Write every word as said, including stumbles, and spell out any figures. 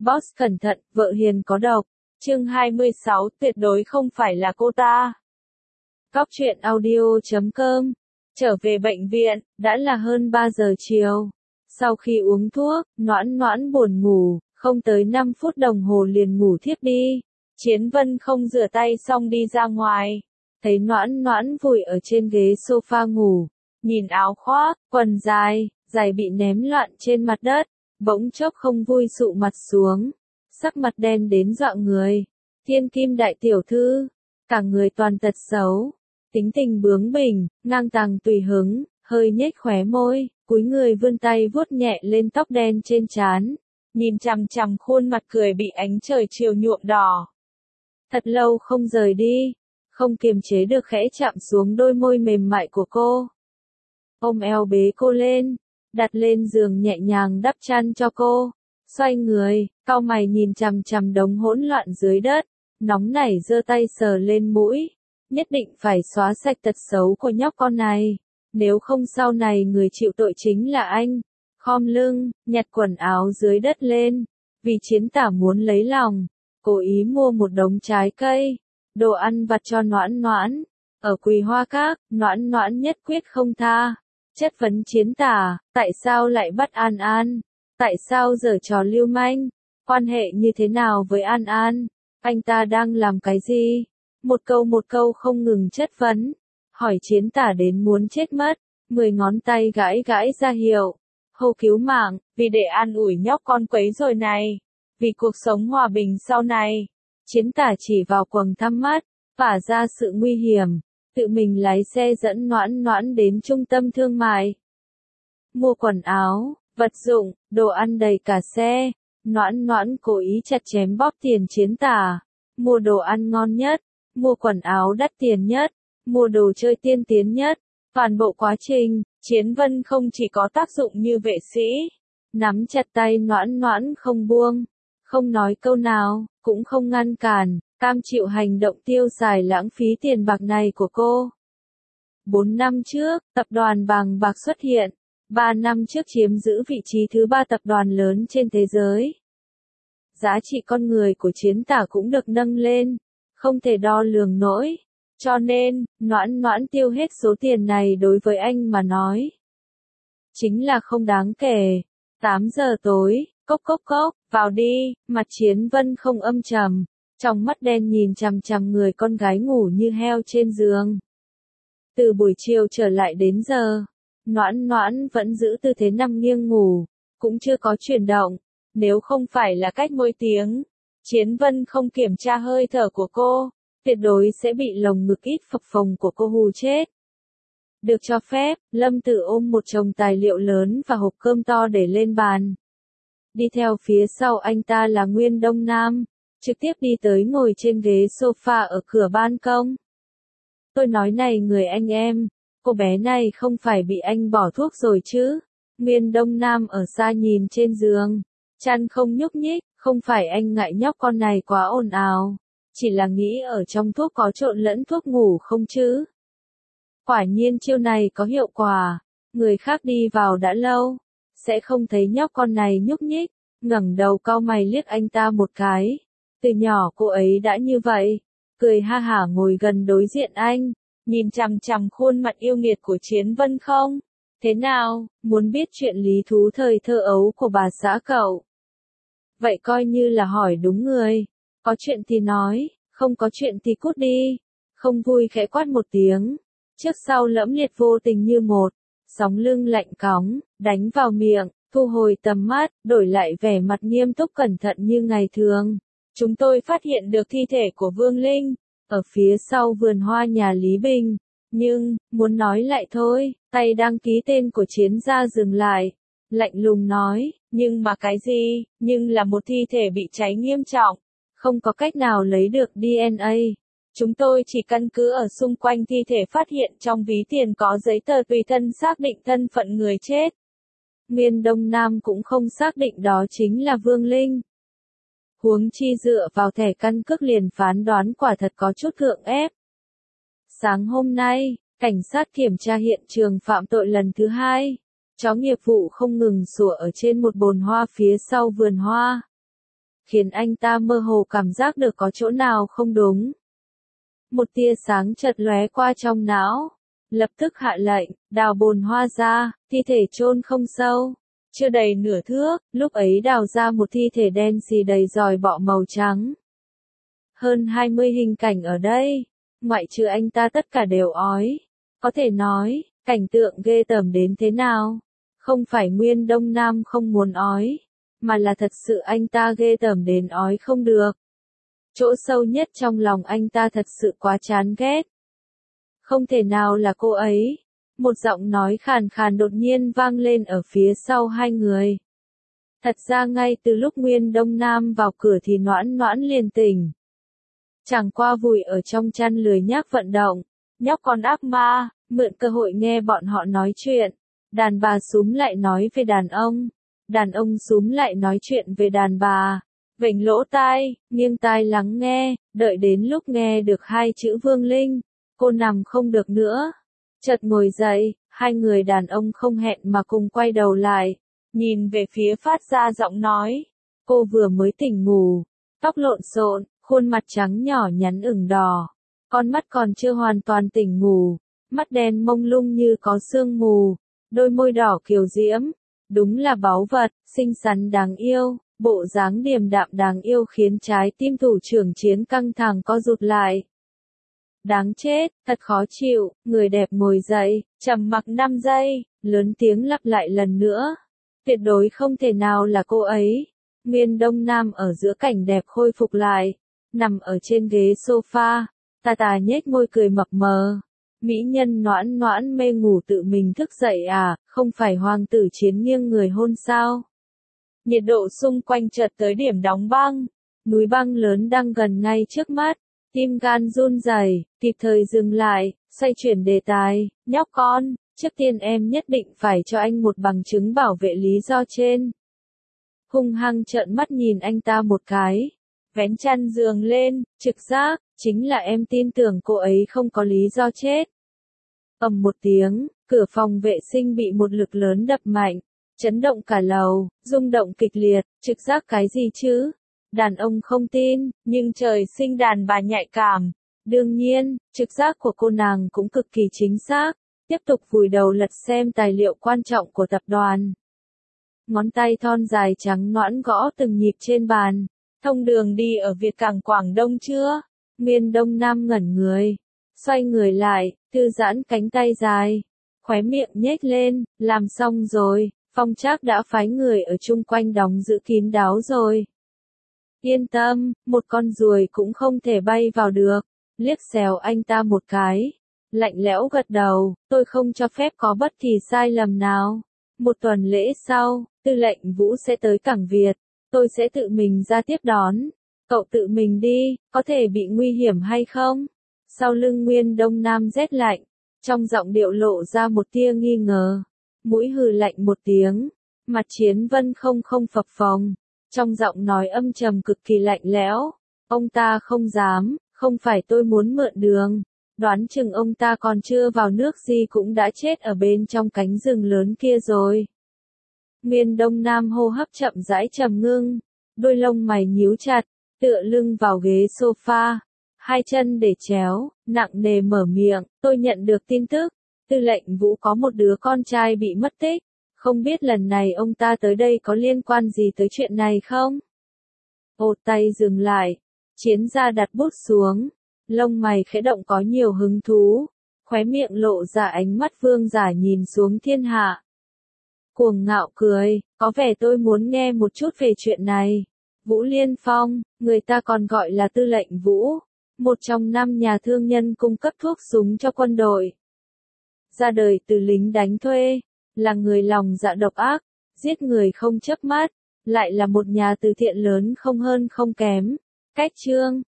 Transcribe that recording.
Boss cẩn thận, vợ hiền có độc. Chương hai mươi sáu, tuyệt đối không phải là cô ta. Cóc truyện audio chấm com. Trở về bệnh viện, đã là hơn ba giờ chiều. Sau khi uống thuốc, Noãn Noãn buồn ngủ, không tới năm phút đồng hồ liền ngủ thiếp đi. Chiến Vân không rửa tay xong đi ra ngoài. Thấy Noãn Noãn vùi ở trên ghế sofa ngủ. Nhìn áo khoác, quần dài, giày bị ném loạn trên mặt đất. Bỗng chốc không vui sụ mặt xuống. Sắc mặt đen đến dọa người. Thiên kim đại tiểu thư. Cả người toàn tật xấu. Tính tình bướng bỉnh, ngang tàng tùy hứng, hơi nhếch khóe môi, cúi người vươn tay vuốt nhẹ lên tóc đen trên trán. Nhìn chằm chằm khuôn mặt cười bị ánh trời chiều nhuộm đỏ. Thật lâu không rời đi. Không kiềm chế được khẽ chạm xuống đôi môi mềm mại của cô. Ôm eo bế cô lên. Đặt lên giường nhẹ nhàng đắp chăn cho cô. Xoay người, cau mày nhìn chằm chằm đống hỗn loạn dưới đất. Nóng nảy giơ tay sờ lên mũi. Nhất định phải xóa sạch tật xấu của nhóc con này. Nếu không sau này người chịu tội chính là anh. Khom lưng, nhặt quần áo dưới đất lên. Vì Chiến Tả muốn lấy lòng. Cố ý mua một đống trái cây. Đồ ăn vặt cho Noãn Noãn. Ở Quỳ Hoa Các, Noãn Noãn nhất quyết không tha. Chất vấn Chiến Tả, tại sao lại bắt An An? Tại sao giở trò lưu manh? Quan hệ như thế nào với An An? Anh ta đang làm cái gì? Một câu một câu không ngừng chất vấn. Hỏi Chiến Tả đến muốn chết mất. Mười ngón tay gãi gãi ra hiệu. Hô cứu mạng, vì để an ủi nhóc con quấy rồi này. Vì cuộc sống hòa bình sau này. Chiến Tả chỉ vào quầng thăm mắt. Phả ra sự nguy hiểm. Tự mình lái xe dẫn Noãn Noãn đến trung tâm thương mại. Mua quần áo, vật dụng, đồ ăn đầy cả xe. Noãn Noãn cố ý chặt chém bóp tiền Chiến Tả. Mua đồ ăn ngon nhất. Mua quần áo đắt tiền nhất. Mua đồ chơi tiên tiến nhất. Toàn bộ quá trình, Chiến Vân không chỉ có tác dụng như vệ sĩ. Nắm chặt tay Noãn Noãn không buông. Không nói câu nào, cũng không ngăn cản. Cam chịu hành động tiêu xài lãng phí tiền bạc này của cô. Bốn năm trước, tập đoàn vàng bạc xuất hiện. Ba năm trước chiếm giữ vị trí thứ ba tập đoàn lớn trên thế giới. Giá trị con người của Chiến Tả cũng được nâng lên. Không thể đo lường nổi. Cho nên, Noãn Noãn tiêu hết số tiền này đối với anh mà nói. Chính là không đáng kể. Tám giờ tối, cốc cốc cốc, vào đi, mặt Chiến Vân không âm trầm. Trong mắt đen nhìn chằm chằm người con gái ngủ như heo trên giường. Từ buổi chiều trở lại đến giờ, Noãn Noãn vẫn giữ tư thế nằm nghiêng ngủ, cũng chưa có chuyển động. Nếu không phải là cách mỗi tiếng, Chiến Vân không kiểm tra hơi thở của cô, tuyệt đối sẽ bị lồng ngực ít phập phồng của cô hù chết. Được cho phép, Lâm Tử ôm một chồng tài liệu lớn và hộp cơm to để lên bàn. Đi theo phía sau anh ta là Nguyên Đông Nam. Trực tiếp đi tới ngồi trên ghế sofa ở cửa ban công. Tôi nói này người anh em, cô bé này không phải bị anh bỏ thuốc rồi chứ? Nguyên Đông Nam ở xa nhìn trên giường, chăn không nhúc nhích, không phải anh ngại nhóc con này quá ồn ào, chỉ là nghĩ ở trong thuốc có trộn lẫn thuốc ngủ không chứ? Quả nhiên chiêu này có hiệu quả, người khác đi vào đã lâu, sẽ không thấy nhóc con này nhúc nhích, ngẩng đầu cau mày liếc anh ta một cái. Từ nhỏ cô ấy đã như vậy, cười ha hả ngồi gần đối diện anh, nhìn chằm chằm khuôn mặt yêu nghiệt của Chiến Vân không? Thế nào, muốn biết chuyện lý thú thời thơ ấu của bà xã cậu? Vậy coi như là hỏi đúng người, có chuyện thì nói, không có chuyện thì cút đi. Không vui khẽ quát một tiếng, trước sau lẫm liệt vô tình như một, sóng lưng lạnh cóng, đánh vào miệng, thu hồi tầm mắt, đổi lại vẻ mặt nghiêm túc cẩn thận như ngày thường. Chúng tôi phát hiện được thi thể của Vương Linh, ở phía sau vườn hoa nhà Lý Bình. Nhưng, muốn nói lại thôi, tay đang ký tên của Chiến gia dừng lại. Lạnh lùng nói, nhưng mà cái gì, nhưng là một thi thể bị cháy nghiêm trọng. Không có cách nào lấy được đê en a. Chúng tôi chỉ căn cứ ở xung quanh thi thể phát hiện trong ví tiền có giấy tờ tùy thân xác định thân phận người chết. Nguyên Đông Nam cũng không xác định đó chính là Vương Linh. Huống chi dựa vào thẻ căn cước liền phán đoán quả thật có chút gượng ép. Sáng hôm nay, cảnh sát kiểm tra hiện trường phạm tội lần thứ hai. Chó nghiệp vụ không ngừng sủa ở trên một bồn hoa phía sau vườn hoa. khiến anh ta mơ hồ cảm giác được có chỗ nào không đúng. Một tia sáng chợt lóe qua trong não, lập tức hạ lệnh, đào bồn hoa ra, thi thể chôn không sâu. Chưa đầy nửa thước, lúc ấy đào ra một thi thể đen xì đầy giòi bọ màu trắng. Hơn hai mươi hình cảnh ở đây, ngoại trừ anh ta tất cả đều ói. Có thể nói, cảnh tượng ghê tởm đến thế nào? Không phải Nguyên Đông Nam không muốn ói, mà là thật sự anh ta ghê tởm đến ói không được. Chỗ sâu nhất trong lòng anh ta thật sự quá chán ghét. Không thể nào là cô ấy. Một giọng nói khàn khàn đột nhiên vang lên ở phía sau hai người. Thật ra ngay từ lúc Nguyên Đông Nam vào cửa thì Noãn Noãn liền tỉnh. Chẳng qua vùi ở trong chăn lười nhác vận động, nhóc con ác ma, mượn cơ hội nghe bọn họ nói chuyện. Đàn bà xúm lại nói về đàn ông, đàn ông xúm lại nói chuyện về đàn bà. Vểnh lỗ tai, nghiêng tai lắng nghe, đợi đến lúc nghe được hai chữ Vương Linh, cô nằm không được nữa. Chợt ngồi dậy, hai người đàn ông không hẹn mà cùng quay đầu lại, nhìn về phía phát ra giọng nói. Cô vừa mới tỉnh ngủ, tóc lộn xộn, khuôn mặt trắng nhỏ nhắn ửng đỏ, con mắt còn chưa hoàn toàn tỉnh ngủ, mắt đen mông lung như có sương mù, đôi môi đỏ kiều diễm, đúng là báu vật, xinh xắn đáng yêu, bộ dáng điềm đạm đáng yêu khiến trái tim thủ trưởng Chiến căng thẳng co rụt lại. Đáng chết, thật khó chịu, người đẹp ngồi dậy, trầm mặc năm giây, lớn tiếng lặp lại lần nữa. Tuyệt đối không thể nào là cô ấy. Nguyên Đông Nam ở giữa cảnh đẹp khôi phục lại, nằm ở trên ghế sofa, tà tà nhếch môi cười mập mờ. Mỹ nhân Noãn Noãn mê ngủ tự mình thức dậy à, không phải Hoàng tử Chiến nghiêng người hôn sao? Nhiệt độ xung quanh chợt tới điểm đóng băng, núi băng lớn đang gần ngay trước mắt. Tim gan run rẩy, kịp thời dừng lại, xoay chuyển đề tài, nhóc con, trước tiên em nhất định phải cho anh một bằng chứng bảo vệ lý do trên. Hung hăng trợn mắt nhìn anh ta một cái, vén chăn giường lên, trực giác, chính là em tin tưởng cô ấy không có lý do chết. Ầm một tiếng, cửa phòng vệ sinh bị một lực lớn đập mạnh, chấn động cả lầu, rung động kịch liệt, trực giác cái gì chứ? Đàn ông không tin, nhưng trời sinh đàn bà nhạy cảm. Đương nhiên, trực giác của cô nàng cũng cực kỳ chính xác. Tiếp tục vùi đầu lật xem tài liệu quan trọng của tập đoàn. Ngón tay thon dài trắng nõn gõ từng nhịp trên bàn. Thông đường đi ở Việt Cảng Quảng Đông chưa? Nguyên Đông Nam ngẩn người. Xoay người lại, thư giãn cánh tay dài. Khóe miệng nhếch lên, làm xong rồi. Phong Trác đã phái người ở chung quanh đóng giữ kín đáo rồi. Yên tâm, một con ruồi cũng không thể bay vào được. Liếc xéo anh ta một cái. Lạnh lẽo gật đầu, tôi không cho phép có bất kỳ sai lầm nào. Một tuần lễ sau, tư lệnh Vũ sẽ tới cảng Việt. Tôi sẽ tự mình ra tiếp đón. Cậu tự mình đi, có thể bị nguy hiểm hay không? Sau lưng Nguyên Đông Nam rét lạnh. Trong giọng điệu lộ ra một tia nghi ngờ. Mũi hừ lạnh một tiếng. Mặt Chiến Vân không không phập phồng. Trong giọng nói âm trầm cực kỳ lạnh lẽo. Ông ta không dám, không phải tôi muốn mượn đường. Đoán chừng ông ta còn chưa vào nước gì cũng đã chết ở bên trong cánh rừng lớn kia rồi. Nguyên Đông Nam hô hấp chậm rãi trầm ngưng. Đôi lông mày nhíu chặt, tựa lưng vào ghế sofa. Hai chân để chéo, nặng nề mở miệng. Tôi nhận được tin tức. Tư lệnh Vũ có một đứa con trai bị mất tích. Không biết lần này ông ta tới đây có liên quan gì tới chuyện này không? Ột tay dừng lại. Chiến gia đặt bút xuống. Lông mày khẽ động có nhiều hứng thú. Khóe miệng lộ ra ánh mắt vương giả nhìn xuống thiên hạ. Cuồng ngạo cười. Có vẻ tôi muốn nghe một chút về chuyện này. Vũ Liên Phong, người ta còn gọi là tư lệnh Vũ. Một trong năm nhà thương nhân cung cấp thuốc súng cho quân đội. Ra đời từ lính đánh thuê. Là người lòng dạ độc ác, giết người không chớp mắt, lại là một nhà từ thiện lớn không hơn không kém. Cách chương